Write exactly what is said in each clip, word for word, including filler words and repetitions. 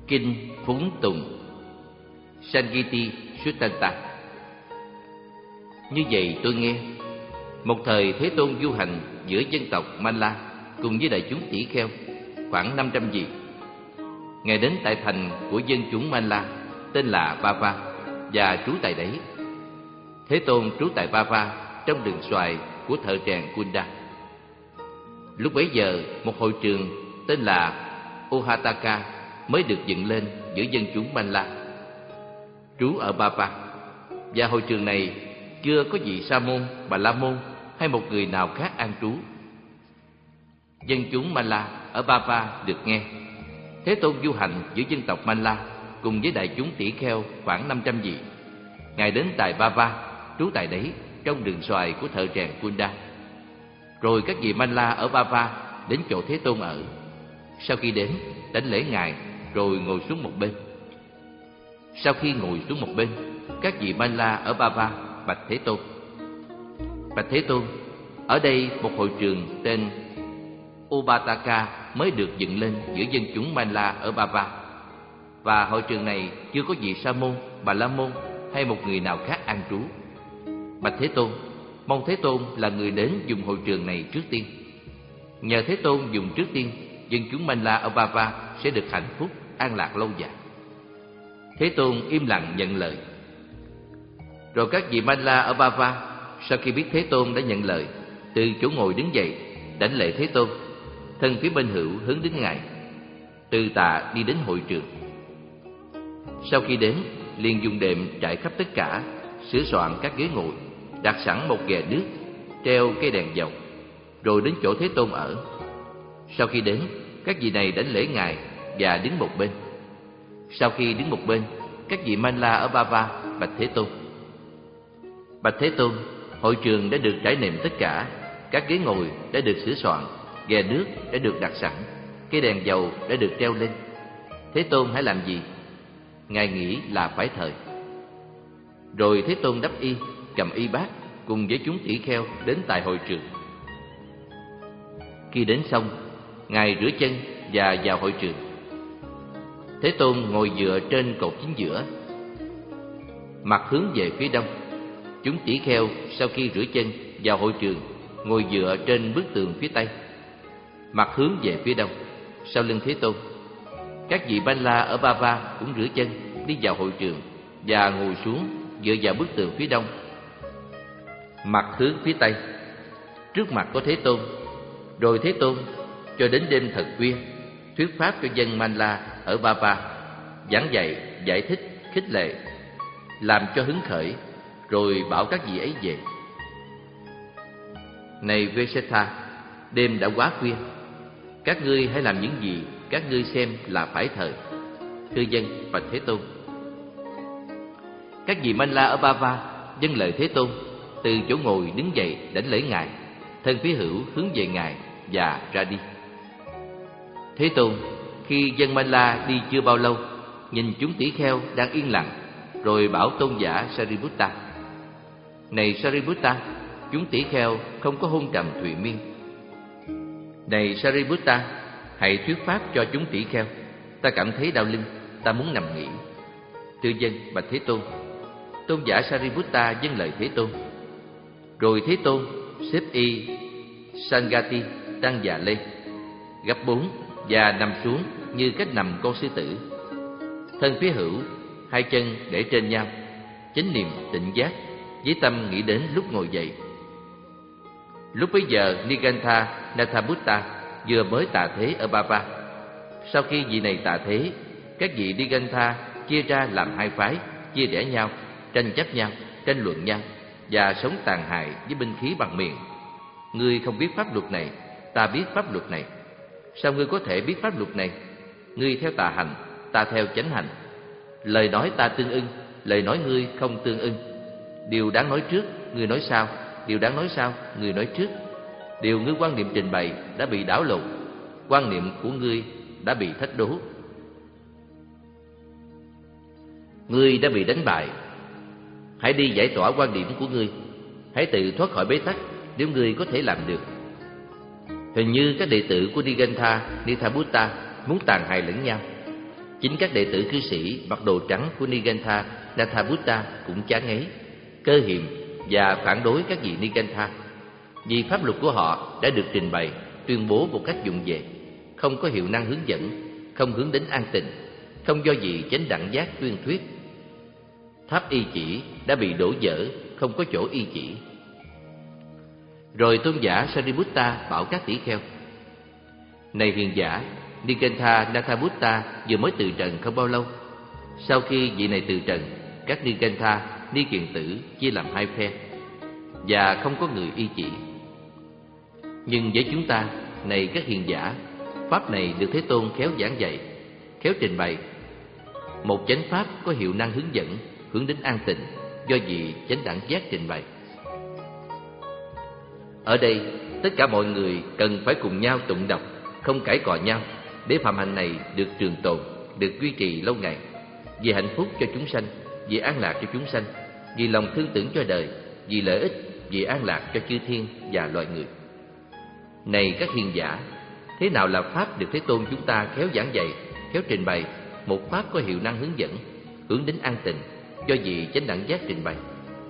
Kinh Phúng Tùng Sangiti Suttanta. Như vậy tôi nghe, một thời Thế Tôn du hành giữa dân tộc Malla cùng với đại chúng tỷ kheo khoảng năm trăm vị. Ngài đến tại thành của dân chúng Malla tên là Bava và trú tại đấy. Thế Tôn trú tại Bava trong rừng xoài của thợ rèn Kunda. Lúc bấy giờ, một hội trường tên là Ohataka mới được dựng lên giữa dân chúng Malla trú ở Bava, và hội trường này chưa có vị sa môn, bà la môn hay một người nào khác an trú. Dân chúng Malla ở Bava được nghe Thế Tôn du hành giữa dân tộc Malla cùng với đại chúng tỷ kheo khoảng năm trăm vị. Ngài đến tại Bava, trú tại đấy trong rừng xoài của thợ rèn Kunda. Rồi các vị Malla ở Bava đến chỗ Thế Tôn ở. Sau khi đến, đảnh lễ Ngài rồi ngồi xuống một bên. Sau khi ngồi xuống một bên, các vị Malla ở Bava bạch Thế Tôn: Bạch Thế Tôn, ở đây một hội trường tên Obataka mới được dựng lên giữa dân chúng Malla ở Bava, và hội trường này chưa có vị sa môn, bà la môn hay một người nào khác an trú. Bạch Thế Tôn, mong Thế Tôn là người đến dùng hội trường này trước tiên. Nhờ Thế Tôn dùng trước tiên, dân chúng Malla ở Bava sẽ được hạnh phúc, an lạc lâu dài. Thế Tôn im lặng nhận lời. Rồi các vị Malla ở Bava sau khi biết Thế Tôn đã nhận lời, từ chỗ ngồi đứng dậy, đảnh lễ Thế Tôn, thân phía bên hữu hướng đến Ngài, từ tạ đi đến hội trường. Sau khi đến, liền dùng đệm trải khắp tất cả, sửa soạn các ghế ngồi, đặt sẵn một ghè nước, treo cây đèn dầu, rồi đến chỗ Thế Tôn ở. Sau khi đến, các vị này đảnh lễ Ngài và đứng một bên. Sau khi đứng một bên, các vị Malla ở Bava bạch Thế Tôn: Bạch Thế Tôn, hội trường đã được trải nệm tất cả, các ghế ngồi đã được sửa soạn, ghè nước đã được đặt sẵn, cây đèn dầu đã được treo lên. Thế Tôn hãy làm gì? Ngài nghĩ là phải thời. Rồi Thế Tôn đắp y, cầm y bát cùng với chúng tỷ kheo đến tại hội trường. Khi đến xong, Ngài rửa chân và vào hội trường. Thế Tôn ngồi dựa trên cột chính giữa, mặt hướng về phía đông. Chúng tỷ kheo sau khi rửa chân vào hội trường ngồi dựa trên bức tường phía tây, mặt hướng về phía đông, sau lưng Thế Tôn. Các vị Malla ở Bava cũng rửa chân đi vào hội trường và ngồi xuống dựa vào bức tường phía đông, mặt hướng phía tây, trước mặt có Thế Tôn. Rồi Thế Tôn cho đến đêm thật khuya thuyết pháp cho dân Malla ở Bava, giảng dạy, giải thích, khích lệ, làm cho hứng khởi, rồi bảo các vị ấy về. Này Vesetha, đêm đã quá khuya, các ngươi hãy làm những gì các ngươi xem là phải thời. Thưa dân, bạch Thế Tôn. Các vị Malla ở Bava dâng lời Thế Tôn, từ chỗ ngồi đứng dậy đảnh lễ Ngài, thân phía hữu hướng về Ngài và ra đi. Thế Tôn khi dân Malla đi chưa bao lâu, nhìn chúng tỷ kheo đang yên lặng, rồi bảo tôn giả Sariputta: Này Sariputta, chúng tỷ kheo không có hôn trầm thụy miên. Này Sariputta, hãy thuyết pháp cho chúng tỷ kheo. Ta cảm thấy đau lưng, ta muốn nằm nghỉ. Thưa dân, bạch Thế Tôn. Tôn giả Sariputta dâng lời Thế Tôn. Rồi Thế Tôn xếp y Sangati đang già lên, gấp bốn và nằm xuống như cách nằm con sư tử. Thân phía hữu, hai chân để trên nhau, chánh niệm tỉnh giác, với tâm nghĩ đến lúc ngồi dậy. Lúc bấy giờ Nigantha Nathabutta vừa mới tạ thế ở Bava. Sau khi vị này tạ thế, các vị Nigantha chia ra làm hai phái, chia rẽ nhau, tranh chấp nhau, tranh luận nhau, và sống tàn hại với binh khí bằng miệng. Ngươi không biết pháp luật này, ta biết pháp luật này. Sao ngươi có thể biết pháp luật này? Ngươi theo tà hành, ta theo chánh hành. Lời nói ta tương ưng, lời nói ngươi không tương ưng. Điều đáng nói trước, ngươi nói sau. Điều đáng nói sau, ngươi nói trước. Điều ngươi quan niệm trình bày đã bị đảo lộn, quan niệm của ngươi đã bị thách đố. Ngươi đã bị đánh bại. Hãy đi giải tỏa quan điểm của ngươi. Hãy tự thoát khỏi bế tắc nếu ngươi có thể làm được. Hình như các đệ tử của Nigantha Nithabutta muốn tàn hại lẫn nhau. Chính các đệ tử cư sĩ mặc đồ trắng của Nigantha Nathabutta cũng chán ngấy, cơ hiềm và phản đối các vị Nigantha, vì pháp luật của họ đã được trình bày, tuyên bố một cách vụng về, không có hiệu năng hướng dẫn, không hướng đến an tịnh, không do gì chánh đẳng giác tuyên thuyết. Tháp y chỉ đã bị đổ vỡ, không có chỗ y chỉ. Rồi tôn giả Sariputta bảo các tỷ kheo: Này hiền giả, Nigantha Nathabutta vừa mới từ trần không bao lâu. Sau khi vị này từ trần, các Nigantha, Ni Kiền Tử chia làm hai phe, và không có người y chỉ. Nhưng với chúng ta, này các hiền giả, pháp này được Thế Tôn khéo giảng dạy, khéo trình bày. Một chánh pháp có hiệu năng hướng dẫn, hướng đến an tịnh, do vị chánh đẳng giác trình bày. Ở đây, tất cả mọi người cần phải cùng nhau tụng đọc, không cãi cọ nhau, để phạm hạnh này được trường tồn, được duy trì lâu ngày, vì hạnh phúc cho chúng sanh, vì an lạc cho chúng sanh, vì lòng thương tưởng cho đời, vì lợi ích, vì an lạc cho chư thiên và loài người. Này các hiền giả, thế nào là pháp được Thế Tôn chúng ta khéo giảng dạy, khéo trình bày, một pháp có hiệu năng hướng dẫn, hướng đến an tịnh, do vị chánh đẳng giác trình bày?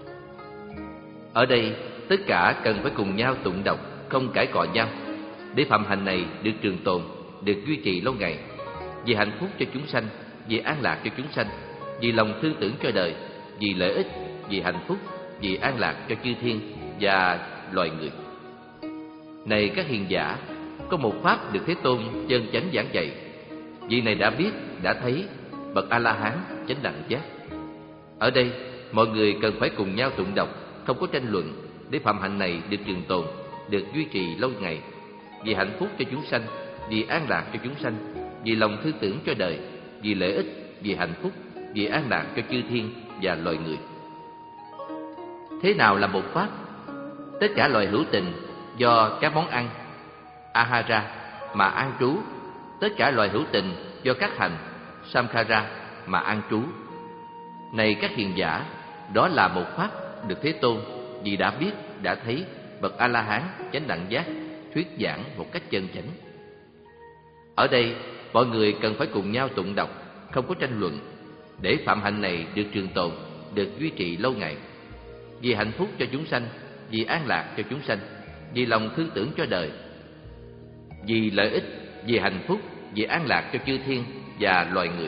Ở đây, tất cả cần phải cùng nhau tụng đọc, không cãi cọ nhau, để phạm hạnh này được trường tồn, được duy trì lâu ngày, vì hạnh phúc cho chúng sanh, vì an lạc cho chúng sanh, vì lòng thương tưởng cho đời, vì lợi ích, vì hạnh phúc, vì an lạc cho chư thiên và loài người. Này các hiền giả, có một pháp được Thế Tôn chân chánh giảng dạy, vị này đã biết, đã thấy, bậc A-la-hán chánh đẳng giác. Ở đây, mọi người cần phải cùng nhau tụng đọc, không có tranh luận, để phạm hạnh này được trường tồn, được duy trì lâu ngày, vì hạnh phúc cho chúng sanh, vì an lạc cho chúng sanh, vì lòng thương tưởng cho đời, vì lợi ích, vì hạnh phúc, vì an lạc cho chư thiên và loài người. Thế nào là một pháp? Tất cả loài hữu tình do các món ăn ahara mà an trú, tất cả loài hữu tình do các hành samkhara mà an trú. Này các hiền giả, đó là một pháp được Thế Tôn vì đã biết, đã thấy, bậc A-la-hán chánh đẳng giác thuyết giảng một cách chân chánh. Ở đây, mọi người cần phải cùng nhau tụng đọc, không có tranh luận, để phạm hạnh này được trường tồn, được duy trì lâu ngày, vì hạnh phúc cho chúng sanh, vì an lạc cho chúng sanh, vì lòng thương tưởng cho đời, vì lợi ích, vì hạnh phúc, vì an lạc cho chư thiên và loài người.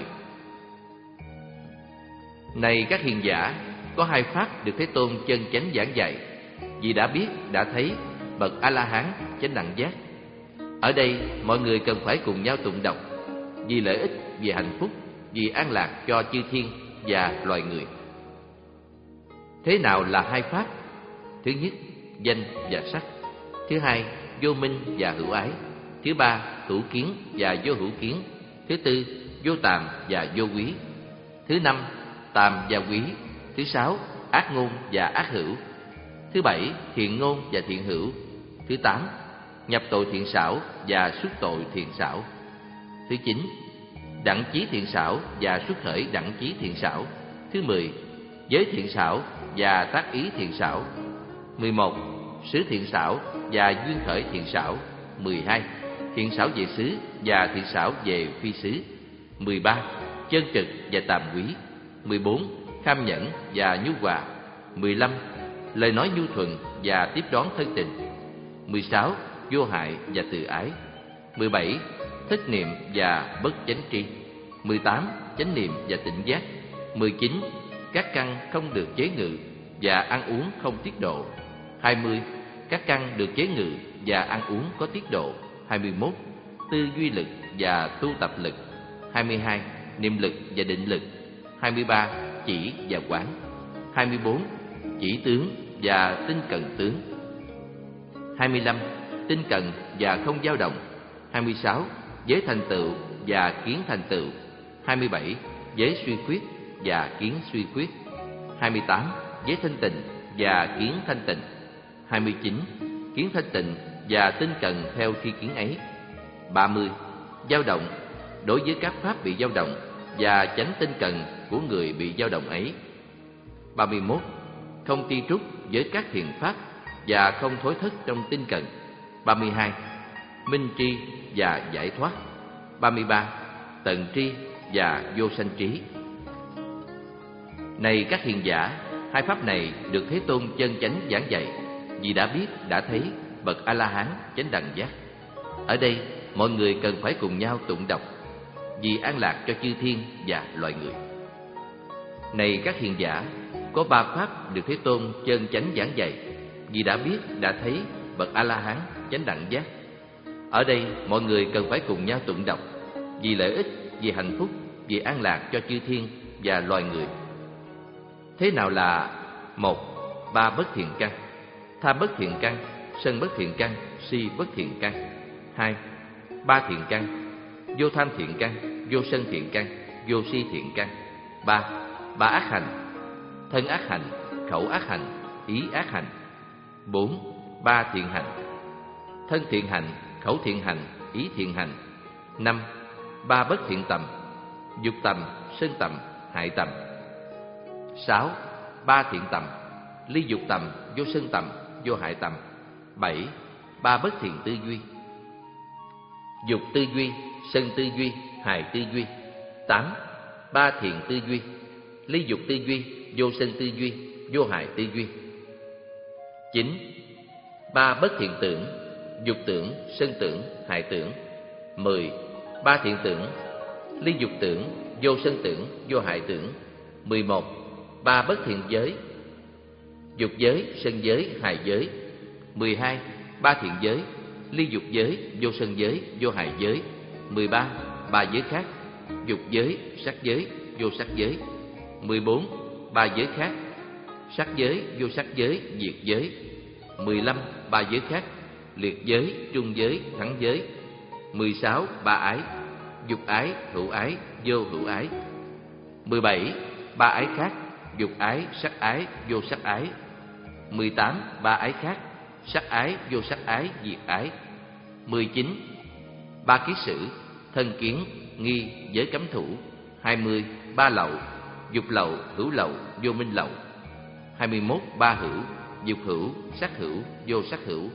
Này các hiền giả, có hai pháp được Thế Tôn chân chánh giảng dạy, vì đã biết, đã thấy, bậc A-la-hán chánh đẳng giác. Ở đây, mọi người cần phải cùng nhau tụng đọc, vì lợi ích, vì hạnh phúc, vì an lạc cho chư thiên và loài người. Thế nào là hai pháp? Thứ nhất, danh và sắc. Thứ hai, vô minh và hữu ái. Thứ ba, hữu kiến và vô hữu kiến. Thứ tư, vô tàm và vô quý. Thứ năm, tàm và quý. Thứ sáu, ác ngôn và ác hữu. Thứ bảy, thiện ngôn và thiện hữu. Thứ tám, nhập tội thiện xảo và xuất tội thiện xảo. Thứ chín, đẳng chí thiện xảo và xuất khởi đẳng chí thiện xảo. Thứ mười, giới thiện xảo và tác ý thiện xảo. Mười một, xứ thiện xảo và duyên khởi thiện xảo. Mười hai, thiện xảo về xứ và thiện xảo về phi xứ. Mười ba, chân trực và tàm quý. Mười bốn, kham nhẫn và nhu hòa. Mười lăm, lời nói nhu thuận và tiếp đón thân tình. Mười sáu, vô hại và từ ái. Mười bảy, thích niệm và bất chánh tri. Mười tám, chánh niệm và tỉnh giác. Mười chín, các căn không được chế ngự và ăn uống không tiết độ. Hai mươi, các căn được chế ngự và ăn uống có tiết độ. Hai mươi mốt, tư duy lực và tu tập lực. Hai mươi hai, niệm lực và định lực. Hai mươi ba, chỉ và quán. Hai mươi bốn, chỉ tướng và tinh cần tướng. Hai mươi lăm, tinh cần và không dao động. Hai mươi sáu, giới thành tựu và kiến thành tựu. Hai mươi bảy, giới suy khuyết và kiến suy khuyết. Hai mươi tám, giới thanh tịnh và kiến thanh tịnh. Hai mươi chín, kiến thanh tịnh và tinh cần theo tri kiến ấy. Ba mươi, dao động đối với các pháp bị dao động và chánh tinh cần của người bị dao động ấy. Ba mươi mốt, không tri trúc với các thiện pháp và không thối thất trong tinh cần. Ba mươi hai, minh tri và giải thoát. Ba mươi ba, tận tri và vô sanh trí. Này các hiền giả, hai pháp này được Thế Tôn chân chánh giảng dạy, vì đã biết, đã thấy bậc A-la-hán chánh đẳng giác. Ở đây mọi người cần phải cùng nhau tụng đọc, vì an lạc cho chư thiên và loài người. Này các hiền giả, có ba pháp được Thế Tôn chân chánh giảng dạy, vì đã biết, đã thấy bậc A-la-hán chánh đẳng giác. Ở đây mọi người cần phải cùng nhau tụng đọc, vì lợi ích, vì hạnh phúc, vì an lạc cho chư thiên và loài người. Thế nào là: một. Ba bất thiện căn: tham bất thiện căn, sân bất thiện căn, si bất thiện căn. Hai. Ba thiện căn: vô tham thiện căn, vô sân thiện căn, vô si thiện căn. Ba. Ba ác hành: thân ác hành, khẩu ác hành, ý ác hành. Bốn. Ba thiện hành: thân thiện hành, khẩu thiện hành, ý thiện hành. Năm. Ba bất thiện tầm: dục tầm, sân tầm, hại tầm. Sáu. Ba thiện tầm: ly dục tầm, vô sân tầm, vô hại tầm. Bảy. Ba bất thiện tư duy: dục tư duy, sân tư duy, hại tư duy. Tám. Ba thiện tư duy: ly dục tư duy, vô sân tư duy, vô hại tư duy. Chín. Ba bất thiện tưởng: dục tưởng, sân tưởng, hại tưởng. Mười. Ba thiện tưởng: ly dục tưởng, vô sân tưởng, vô hại tưởng. Mười một. Ba bất thiện giới: dục giới, sân giới, hại giới. Mười hai. Ba thiện giới: ly dục giới, vô sân giới, vô hại giới. Mười ba. Ba giới khác: dục giới, sắc giới, vô sắc giới. Mười bốn. Ba giới khác: sắc giới, vô sắc giới, diệt giới. Mười lăm. Ba giới khác: liệt giới, trung giới, thắng giới. Mười sáu. Ba ái: dục ái, hữu ái, vô hữu ái. Mười bảy. Ba ái khác: dục ái, sắc ái, vô sắc ái. Mười tám. Ba ái khác: sắc ái, vô sắc ái, diệt ái. Mười chín. Ba kiết sử: thân kiến, nghi, giới cấm thủ. Hai mươi. Ba lậu: dục lậu, hữu lậu, vô minh lậu. Hai mươi mốt. Ba hữu: dục hữu, sắc hữu, vô sắc hữu.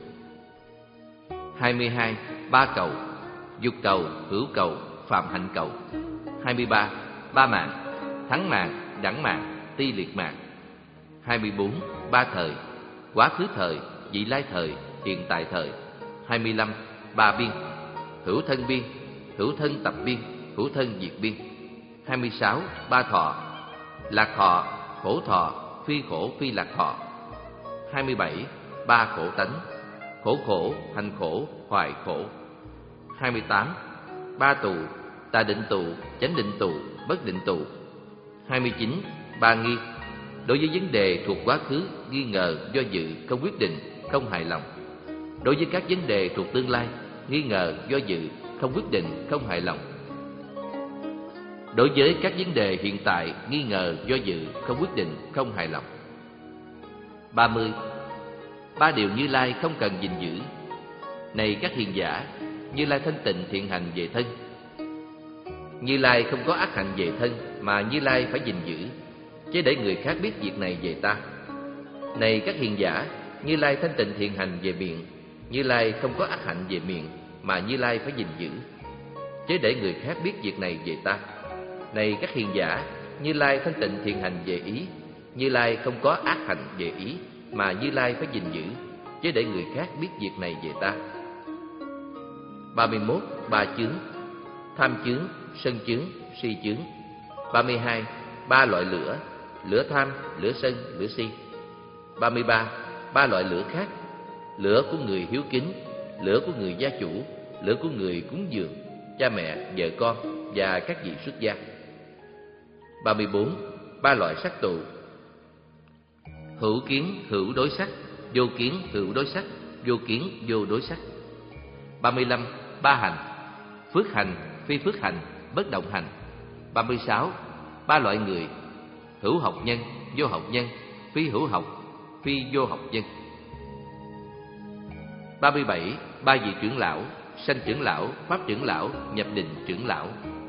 Hai mươi hai. Ba cầu: dục cầu, hữu cầu, phạm hạnh cầu. Hai mươi ba. Ba mạng: thắng mạng, đẳng mạng, ti liệt mạng. Hai mươi bốn. Ba thời: quá khứ thời, vị lai thời, hiện tại thời. Hai mươi lăm. Ba biên: hữu thân biên, hữu thân tập biên, hữu thân diệt biên. Hai mươi sáu. Ba thọ: lạc thọ, khổ thọ, phi khổ, phi lạc thọ. Hai mươi bảy. Ba khổ tánh: khổ khổ, hành khổ, hoại khổ. Hai mươi tám. Ba tù: tà định tù, chánh định tù, bất định tù. Hai mươi chín. Ba nghi: đối với vấn đề thuộc quá khứ, nghi ngờ, do dự, không quyết định, không hài lòng. Đối với các vấn đề thuộc tương lai, nghi ngờ, do dự, không quyết định, không hài lòng. Đối với các vấn đề hiện tại, nghi ngờ, do dự, không quyết định, không hài lòng. Ba mươi. Ba điều Như Lai không cần gìn giữ: này các hiền giả, Như Lai thanh tịnh thiện hành về thân. Như Lai không có ác hành về thân, mà Như Lai phải gìn giữ, chứ để người khác biết việc này về ta. Này các hiền giả, Như Lai thanh tịnh thiện hành về miệng. Như Lai không có ác hạnh về miệng, mà Như Lai phải gìn giữ, chứ để người khác biết việc này về ta. Này các hiền giả, Như Lai thanh tịnh thiện hành về ý. Như Lai không có ác hành về ý, mà Như Lai phải gìn giữ, chứ để người khác biết việc này về ta. Ba mươi mốt. Ba chướng: tham chướng, sân chướng, si chướng. Ba mươi hai. Ba loại lửa: lửa tham, lửa sân, lửa si. Ba mươi ba. Ba loại lửa khác: lửa của người hiếu kính, lửa của người gia chủ, lửa của người cúng dường, cha mẹ, vợ con và các vị xuất gia. Ba mươi bốn. Ba loại sắc tụ: hữu kiến, hữu đối sắc, vô kiến, hữu đối sắc, vô kiến, vô đối sắc. Ba mươi lăm. Ba hành: phước hành, phi phước hành, bất động hành. Ba mươi sáu. Ba loại người: hữu học nhân, vô học nhân, phi hữu học, phi vô học nhân. Ba mươi bảy. Ba vị trưởng lão: sanh trưởng lão, pháp trưởng lão, nhập định trưởng lão.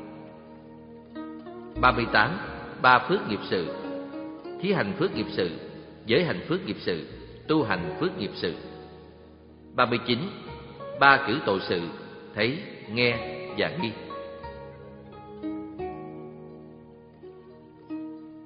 Ba mươi tám. Ba phước nghiệp sự: thí hành phước nghiệp sự, giới hành phước nghiệp sự, tu hành phước nghiệp sự. Ba mươi chín. Ba cử tội sự: thấy, nghe và nghi.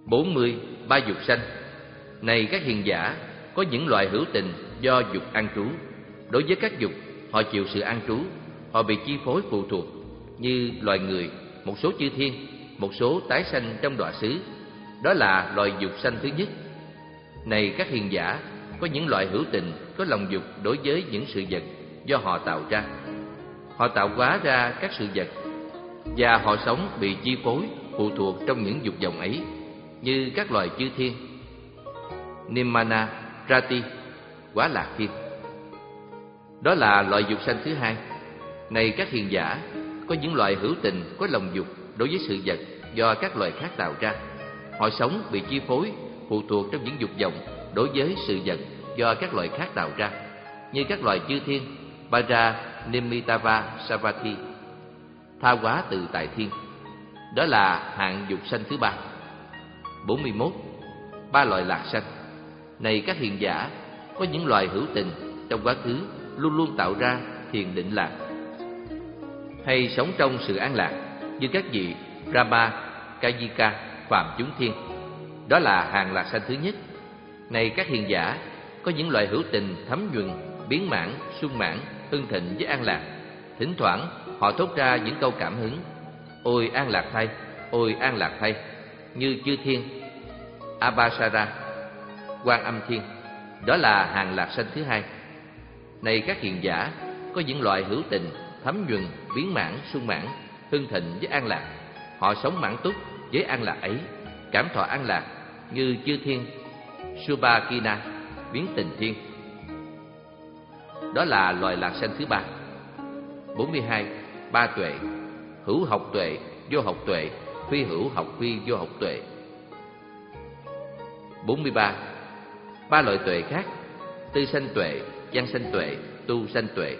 bốn mươi. Ba dục sanh. Này các hiền giả, có những loài hữu tình do dục an trú. Đối với các dục, họ chịu sự an trú, họ bị chi phối phụ thuộc, như loài người, một số chư thiên, một số tái sanh trong đọa xứ. Đó là loài dục sanh thứ nhất. Này các hiền giả, có những loài hữu tình có lòng dục đối với những sự vật do họ tạo ra. Họ tạo hóa ra các sự vật, và họ sống bị chi phối phụ thuộc trong những dục vọng ấy, như các loài chư thiên, Nimmana, Rati, Quả Lạc Thiên. Đó là loại dục sanh thứ hai. Này các hiền giả, có những loài hữu tình có lòng dục đối với sự vật do các loài khác tạo ra. Họ sống bị chi phối phụ thuộc trong những dục vọng đối với sự vật do các loài khác tạo ra, như các loài chư thiên, Bara, Nimittava, Savati, tha hóa từ tại thiên. Đó là hạng dục sanh thứ ba. bốn mươi mốt. Ba loại lạc sanh. Này các hiền giả, có những loài hữu tình trong quá khứ luôn luôn tạo ra thiền định lạc, hay sống trong sự an lạc, như các vị Brahma, Kayika, phàm chúng thiên. Đó là hàng lạc sanh thứ nhất. Này các hiền giả, có những loài hữu tình thấm nhuần, biến mãn, sung mãn, hưng thịnh với an lạc. Thỉnh thoảng họ thốt ra những câu cảm hứng: ôi an lạc thay, ôi an lạc thay, như chư thiên, Abhasara, Quan Âm Thiên. Đó là hàng lạc sanh thứ hai. Này các hiền giả, có những loài hữu tình thấm nhuần, biến mãn, sung mãn, hưng thịnh với an lạc. Họ sống mãn túc với an lạc ấy, cảm thọ an lạc, như chư thiên, Subhakina, biến tình thiên. Đó là loài lạc sanh thứ ba. bốn mươi hai. Ba tuệ. Hữu học tuệ, vô học tuệ, phi hữu học phi vô học tuệ. bốn mươi ba. Ba loại tuệ khác: tư sanh tuệ, văn sanh tuệ, tu sanh tuệ.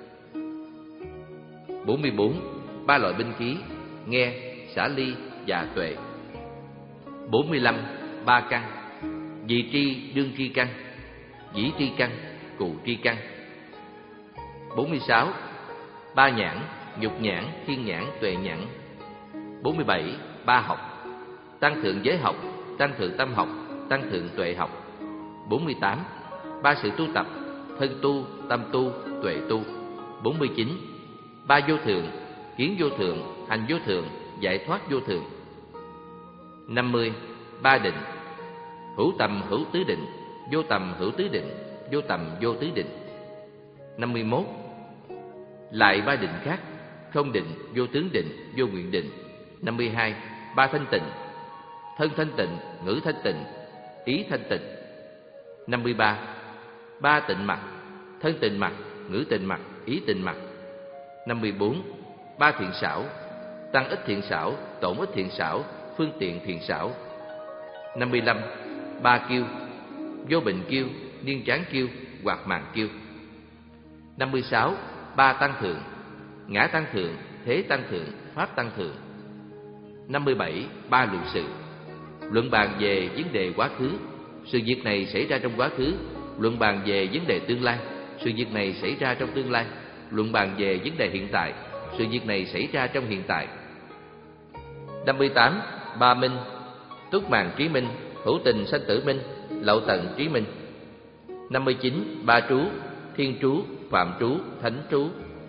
bốn mươi bốn. Ba loại binh khí: nghe, xả ly và tuệ. bốn mươi lăm. Ba căn: vị tri, đương tri căn, dĩ tri căn, cụ tri căn. bốn mươi sáu. Ba nhãn: nhục nhãn, thiên nhãn, tuệ nhãn. bốn mươi bảy. Ba học: tăng thượng giới học, tăng thượng tâm học, tăng thượng tuệ học. bốn mươi tám. Ba sự tu tập: thân tu, tâm tu, tuệ tu. bốn mươi chín. Ba vô thượng: kiến vô thượng, hành vô thượng, giải thoát vô thượng. năm mươi. Ba định: hữu tầm hữu tứ định, vô tầm hữu tứ định, vô tầm vô tứ định. năm mươi mốt. Lại ba định khác: không định, vô tướng định, vô nguyện định. năm mươi hai. Ba thanh tịnh: thân thanh tịnh, ngữ thanh tịnh, ý thanh tịnh. năm mươi ba. Ba tịnh mặt: thân tịnh mặt, ngữ tịnh mặt, ý tịnh mặt. năm mươi bốn. Ba thiện xảo: tăng ít thiện xảo, tổn ít thiện xảo, phương tiện thiện xảo. năm mươi lăm. Ba kiêu: vô bệnh kiêu, niên tráng kiêu, hoặc màng kiêu. năm mươi sáu. Ba tăng thượng: ngã tăng thượng, thế tăng thượng, pháp tăng thượng. năm mươi bảy. Ba luận sự: luận bàn về vấn đề quá khứ, sự việc này xảy ra trong quá khứ. Luận bàn về vấn đề tương lai, sự việc này xảy ra trong tương lai. Luận bàn về vấn đề hiện tại, sự việc này xảy ra trong hiện tại. năm mươi tám. Ba minh: túc màng trí minh, hữu tình sanh tử minh, lậu tận trí minh. năm mươi chín. Ba trú: thiên trú, phạm trú, thánh trú.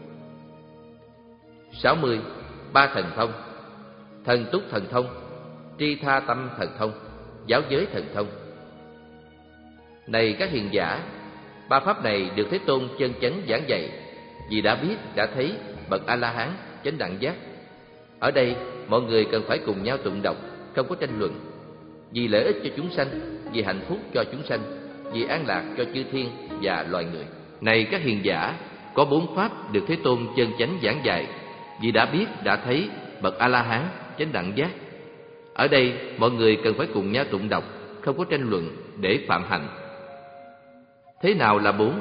sáu mươi. Ba thần thông: thần túc thần thông, tri tha tâm thần thông, giáo giới thần thông. Này các hiền giả, ba pháp này được Thế Tôn chân chánh giảng dạy, vì đã biết, đã thấy bậc A-la-hán chánh đẳng giác. Ở đây mọi người cần phải cùng nhau tụng đọc, không có tranh luận, vì lợi ích cho chúng sanh, vì hạnh phúc cho chúng sanh, vì an lạc cho chư thiên và loài người. Này các hiền giả, có bốn pháp được Thế Tôn chân chánh giảng dạy, vì đã biết, đã thấy bậc A-la-hán chánh đẳng giác. Ở đây mọi người cần phải cùng nhau tụng đọc, không có tranh luận để phạm hạnh. Thế nào là bốn?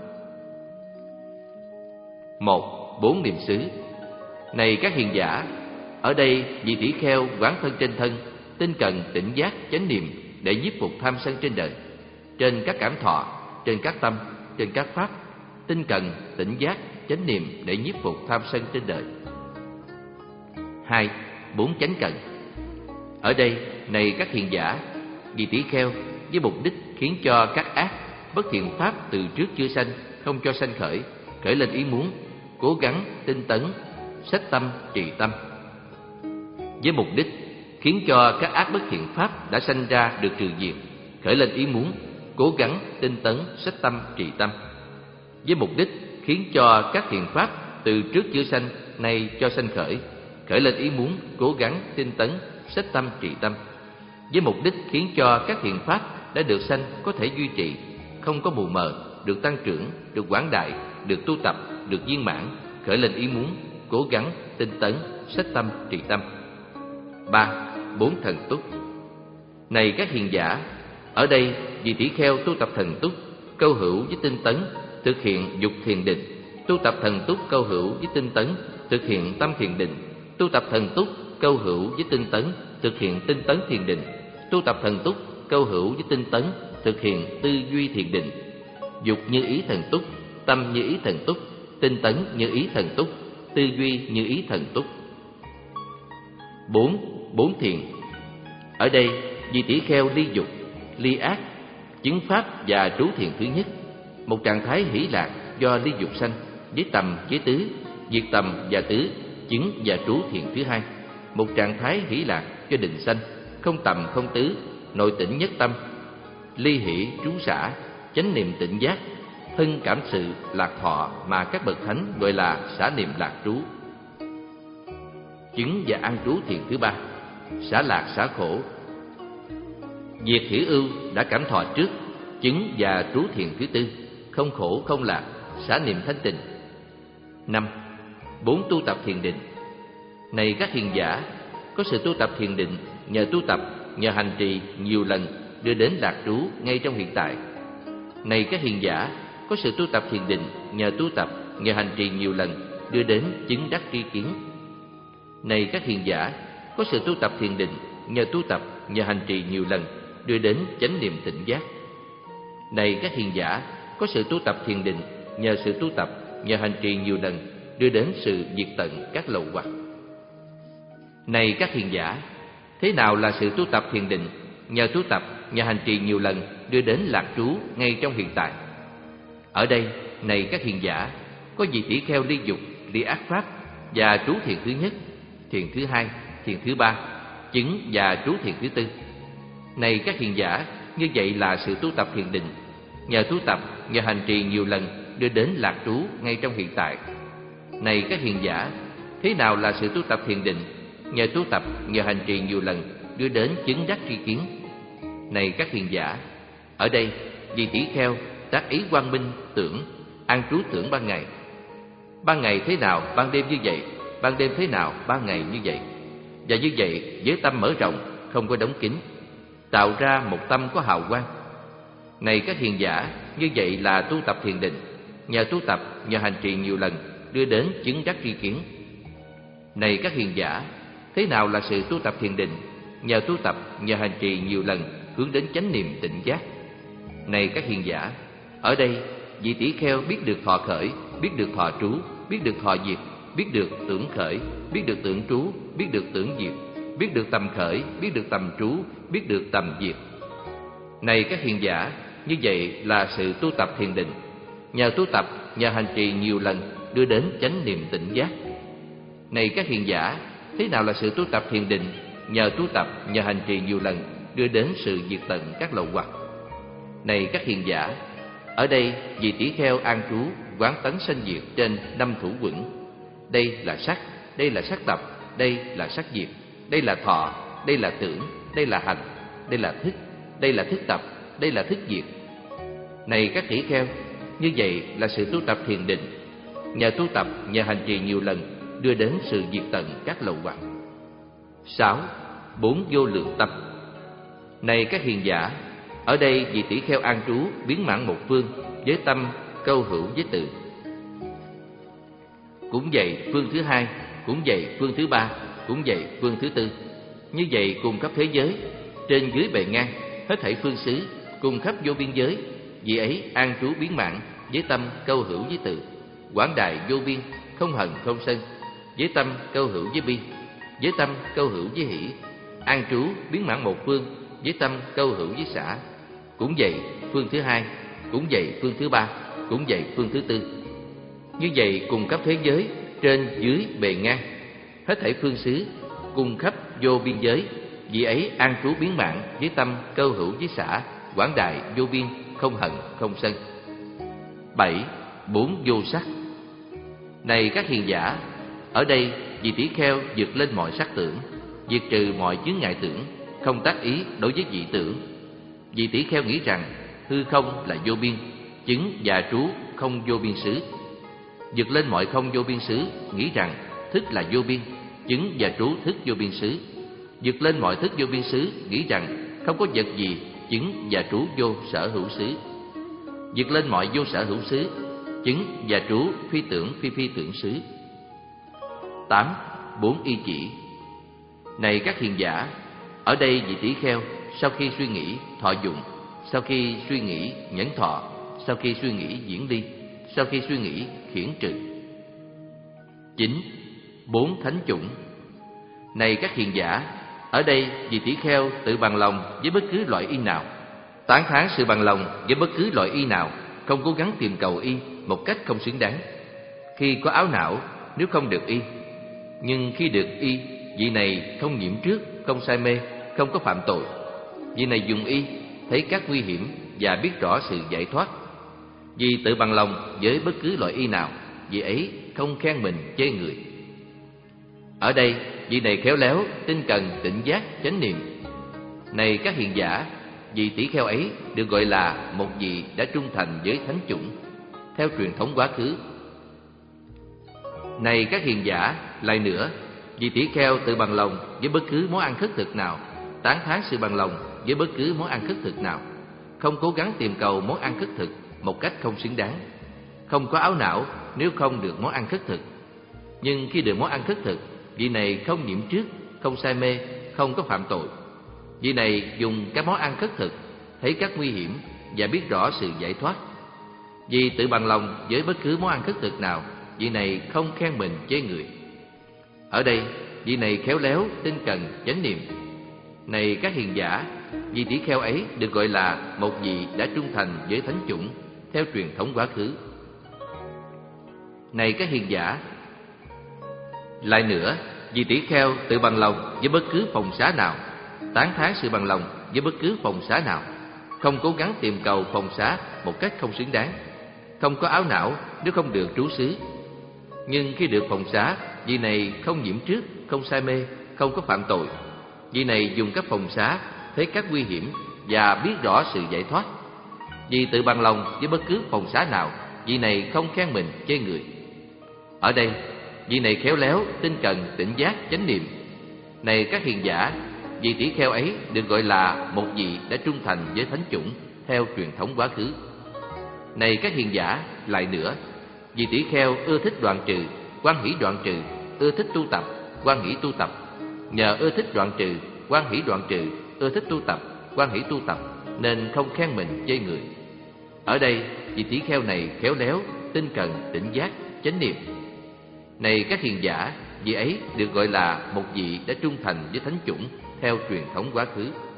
Một. Bốn niệm xứ. Này các hiền giả, ở đây vị tỷ kheo quán thân trên thân, tinh cần tỉnh giác chánh niệm để nhiếp phục tham sân trên đời, trên các cảm thọ, trên các tâm, trên các pháp. Tinh cần tỉnh giác chánh niệm để nhiếp phục tham sân trên đời. Hai. Bốn chánh cần. Ở đây, này các hiền giả, vì tỷ kheo với mục đích khiến cho các ác bất thiện pháp từ trước chưa sanh, không cho sanh khởi, khởi lên ý muốn, cố gắng tinh tấn, sách tâm trì tâm. Với mục đích khiến cho các ác bất thiện pháp đã sanh ra được trừ diệt, khởi lên ý muốn, cố gắng tinh tấn, sách tâm trì tâm. Với mục đích khiến cho các thiện pháp từ trước chưa sanh nay cho sanh khởi, khởi lên ý muốn, cố gắng tinh tấn, sách tâm trì tâm. Với mục đích khiến cho các thiện pháp đã được sanh có thể duy trì, không có mù mờ, được tăng trưởng, được quảng đại, được tu tập, được viên mãn, khởi lên ý muốn, cố gắng tinh tấn, sách tâm trì tâm. Ba, bốn thần túc. Này các hiền giả, ở đây vì tỷ kheo tu tập thần túc, câu hữu với tinh tấn, thực hiện dục thiền định, tu tập thần túc câu hữu với tinh tấn, thực hiện tâm thiền định, tu tập thần túc câu hữu với tinh tấn, thực hiện tinh tấn thiền định, tu tập thần túc câu hữu với tinh tấn, thực hiện tư duy thiền định. Dục như ý thần túc, tâm như ý thần túc, tinh tấn như ý thần túc, tư duy như ý thần túc. Bốn, bốn thiền. Ở đây vì tỷ kheo ly dục, ly ác, chứng pháp và trú thiền thứ nhất, một trạng thái hỷ lạc do ly dục sanh, với tầm với tứ, diệt tầm và tứ, chứng và trú thiền thứ hai, một trạng thái hỷ lạc cho định sanh, không tầm không tứ, nội tỉnh nhất tâm, ly hỷ trú xả, chánh niệm tỉnh giác, thân cảm sự lạc thọ mà các bậc thánh gọi là xả niệm lạc trú. Chứng và an trú thiền thứ ba, xả lạc xả khổ, diệt hỷ ưu đã cảm thọ trước, chứng và trú thiền thứ tư, không khổ không lạc, xả niệm thanh tịnh. Năm, bốn tu tập thiền định. Này các hiền giả, có sự tu tập thiền định nhờ tu tập, nhờ hành trì nhiều lần đưa đến lạc trú ngay trong hiện tại. Này các hiền giả, có sự tu tập thiền định nhờ tu tập, nhờ hành trì nhiều lần đưa đến chứng đắc tri kiến. Này các hiền giả, có sự tu tập thiền định nhờ tu tập, nhờ hành trì nhiều lần đưa đến chánh niệm tỉnh giác. Này các hiền giả, có sự tu tập thiền định nhờ sự tu tập, nhờ hành trì nhiều lần đưa đến sự diệt tận các lậu hoặc. Này các hiền giả, thế nào là sự tu tập thiền định nhờ tu tập, nhờ hành trì nhiều lần đưa đến lạc trú ngay trong hiện tại? Ở đây, này các hiền giả, có vị tỷ kheo ly dục, ly ác pháp và trú thiền thứ nhất, thiền thứ hai, thiền thứ ba, chứng và trú thiền thứ tư. Này các hiền giả, như vậy là sự tu tập thiền định nhờ tu tập, nhờ hành trì nhiều lần đưa đến lạc trú ngay trong hiện tại. Này các hiền giả, thế nào là sự tu tập thiền định nhờ tu tập, nhờ hành trì nhiều lần đưa đến chứng đắc tri kiến? Này các hiền giả, ở đây vì tỷ kheo tác ý quang minh tưởng, an trú tưởng ban ngày. Ban ngày thế nào, ban đêm như vậy, ban đêm thế nào, ban ngày như vậy. Và như vậy với tâm mở rộng, không có đóng kín, tạo ra một tâm có hào quang. Này các hiền giả, như vậy là tu tập thiền định nhờ tu tập, nhờ hành trì nhiều lần đưa đến chứng đắc tri kiến. Này các hiền giả, thế nào là sự tu tập thiền định nhờ tu tập, nhờ hành trì nhiều lần hướng đến chánh niệm tỉnh giác? Này các hiền giả, ở đây vị tỷ kheo biết được thọ khởi, biết được thọ trú, biết được thọ diệt, biết được tưởng khởi, biết được tưởng trú, biết được tưởng diệt, biết được tầm khởi, biết được tầm trú, biết được tầm diệt. Này các hiền giả, như vậy là sự tu tập thiền định nhờ tu tập, nhờ hành trì nhiều lần đưa đến chánh niệm tỉnh giác. Này các hiền giả, thế nào là sự tu tập thiền định nhờ tu tập, nhờ hành trì nhiều lần đưa đến sự diệt tận các lậu hoặc? Này các hiền giả, ở đây vị tỷ kheo an trú quán tấn sanh diệt trên năm thủ quẩn. Đây là sắc, đây là sắc tập, đây là sắc diệt, đây là thọ, đây là tưởng, đây là hành, đây là thức, đây là thức tập, đây là thức diệt. Này các tỷ kheo, như vậy là sự tu tập thiền định nhờ tu tập, nhờ hành trì nhiều lần đưa đến sự diệt tận các lậu hoặc. Sáu, bốn vô lượng tâm. Này các hiền giả, ở đây vị tỷ kheo an trú biến mãn một phương với tâm câu hữu với từ. Cũng vậy phương thứ hai, cũng vậy phương thứ ba, cũng vậy phương thứ tư. Như vậy cùng khắp thế giới, trên dưới bề ngang, hết thảy phương xứ, cùng khắp vô biên giới, vị ấy an trú biến mãn với tâm câu hữu với từ, quảng đại vô biên, không hận không sân, với tâm câu hữu với bi, với tâm câu hữu với hỷ, an trú biến mãn một phương với tâm câu hữu với xã. Cũng vậy phương thứ hai, cũng vậy phương thứ ba, cũng vậy phương thứ tư. Như vậy cùng khắp thế giới, trên dưới bề ngang, hết thảy phương xứ, cùng khắp vô biên giới, vị ấy an trú biến mãn với tâm câu hữu với xã, quảng đại vô biên, không hận không sân. Bảy. Bốn vô sắc. Này các hiền giả, ở đây vị tỷ kheo vượt lên mọi sắc tưởng, diệt trừ mọi chướng ngại tưởng, không tác ý đối với dị tưởng. Vị tỷ kheo nghĩ rằng hư không là vô biên, chứng và trú không vô biên xứ. Vượt lên mọi không vô biên xứ, nghĩ rằng thức là vô biên, chứng và trú thức vô biên xứ. Vượt lên mọi thức vô biên xứ, nghĩ rằng không có vật gì chứng và trú vô sở hữu xứ. Vượt lên mọi vô sở hữu xứ, chứng và trú phi tưởng phi phi tưởng xứ. Tám. Bốn y chỉ. Này các hiền giả, ở đây vị tỷ kheo sau khi suy nghĩ thọ dụng, sau khi suy nghĩ nhẫn thọ, sau khi suy nghĩ diễn ly, sau khi suy nghĩ khiển trừ. Chín. Bốn thánh chủng. Này các hiền giả, ở đây vị tỷ kheo tự bằng lòng với bất cứ loại y nào, tán thán sự bằng lòng với bất cứ loại y nào, không cố gắng tìm cầu y một cách không xứng đáng. Khi có áo não, nếu không được y, nhưng khi được y, vị này không nhiễm trước, không say mê, không có phạm tội. Vị này dùng y, thấy các nguy hiểm và biết rõ sự giải thoát. Vì tự bằng lòng với bất cứ loại y nào, vị ấy không khen mình chê người. Ở đây, vị này khéo léo, tinh cần, tỉnh giác, chánh niệm. Này các hiền giả, vị tỷ kheo ấy được gọi là một vị đã trung thành với thánh chủng, theo truyền thống quá khứ. Này các hiền giả, lại nữa, vị tỷ kheo tự bằng lòng với bất cứ món ăn khất thực nào, tán thán sự bằng lòng với bất cứ món ăn khất thực nào, không cố gắng tìm cầu món ăn khất thực một cách không xứng đáng, không có áo não nếu không được món ăn khất thực. Nhưng khi được món ăn khất thực, vị này không nhiễm trước, không say mê, không có phạm tội. Vị này dùng các món ăn khất thực, thấy các nguy hiểm và biết rõ sự giải thoát. Vì tự bằng lòng với bất cứ món ăn khất thực nào, vị này không khen mình chê người. Ở đây, vị này khéo léo, tinh cần, chánh niệm. Này các hiền giả, vị tỷ kheo ấy được gọi là một vị đã trung thành với thánh chủng, theo truyền thống quá khứ. Này các hiền giả, lại nữa, vị tỷ kheo tự bằng lòng với bất cứ phòng xá nào, tán thán sự bằng lòng với bất cứ phòng xá nào, không cố gắng tìm cầu phòng xá một cách không xứng đáng, không có áo não nếu không được trú xứ. Nhưng khi được phòng xá, vị này không nhiễm trước, không say mê, không có phạm tội. Vị này dùng các phòng xá, thấy các nguy hiểm và biết rõ sự giải thoát. Vì tự bằng lòng với bất cứ phòng xá nào, vị này không khen mình chê người. Ở đây, vị này khéo léo, tinh cần, tỉnh giác, chánh niệm. Này các hiền giả, vị tỷ kheo ấy được gọi là một vị đã trung thành với thánh chủng, theo truyền thống quá khứ. Này các hiền giả, lại nữa, vị tỷ kheo ưa thích đoạn trừ, hoan hỷ đoạn trừ, ưa thích tu tập, hoan hỷ tu tập. Nhờ ưa thích đoạn trừ, hoan hỷ đoạn trừ, ưa thích tu tập, hoan hỷ tu tập, nên không khen mình chê người. Ở đây, vị tỷ kheo này khéo léo, tinh cần, tỉnh giác, chánh niệm. Này các hiền giả, vị ấy được gọi là một vị đã trung thành với thánh chủng, theo truyền thống quá khứ.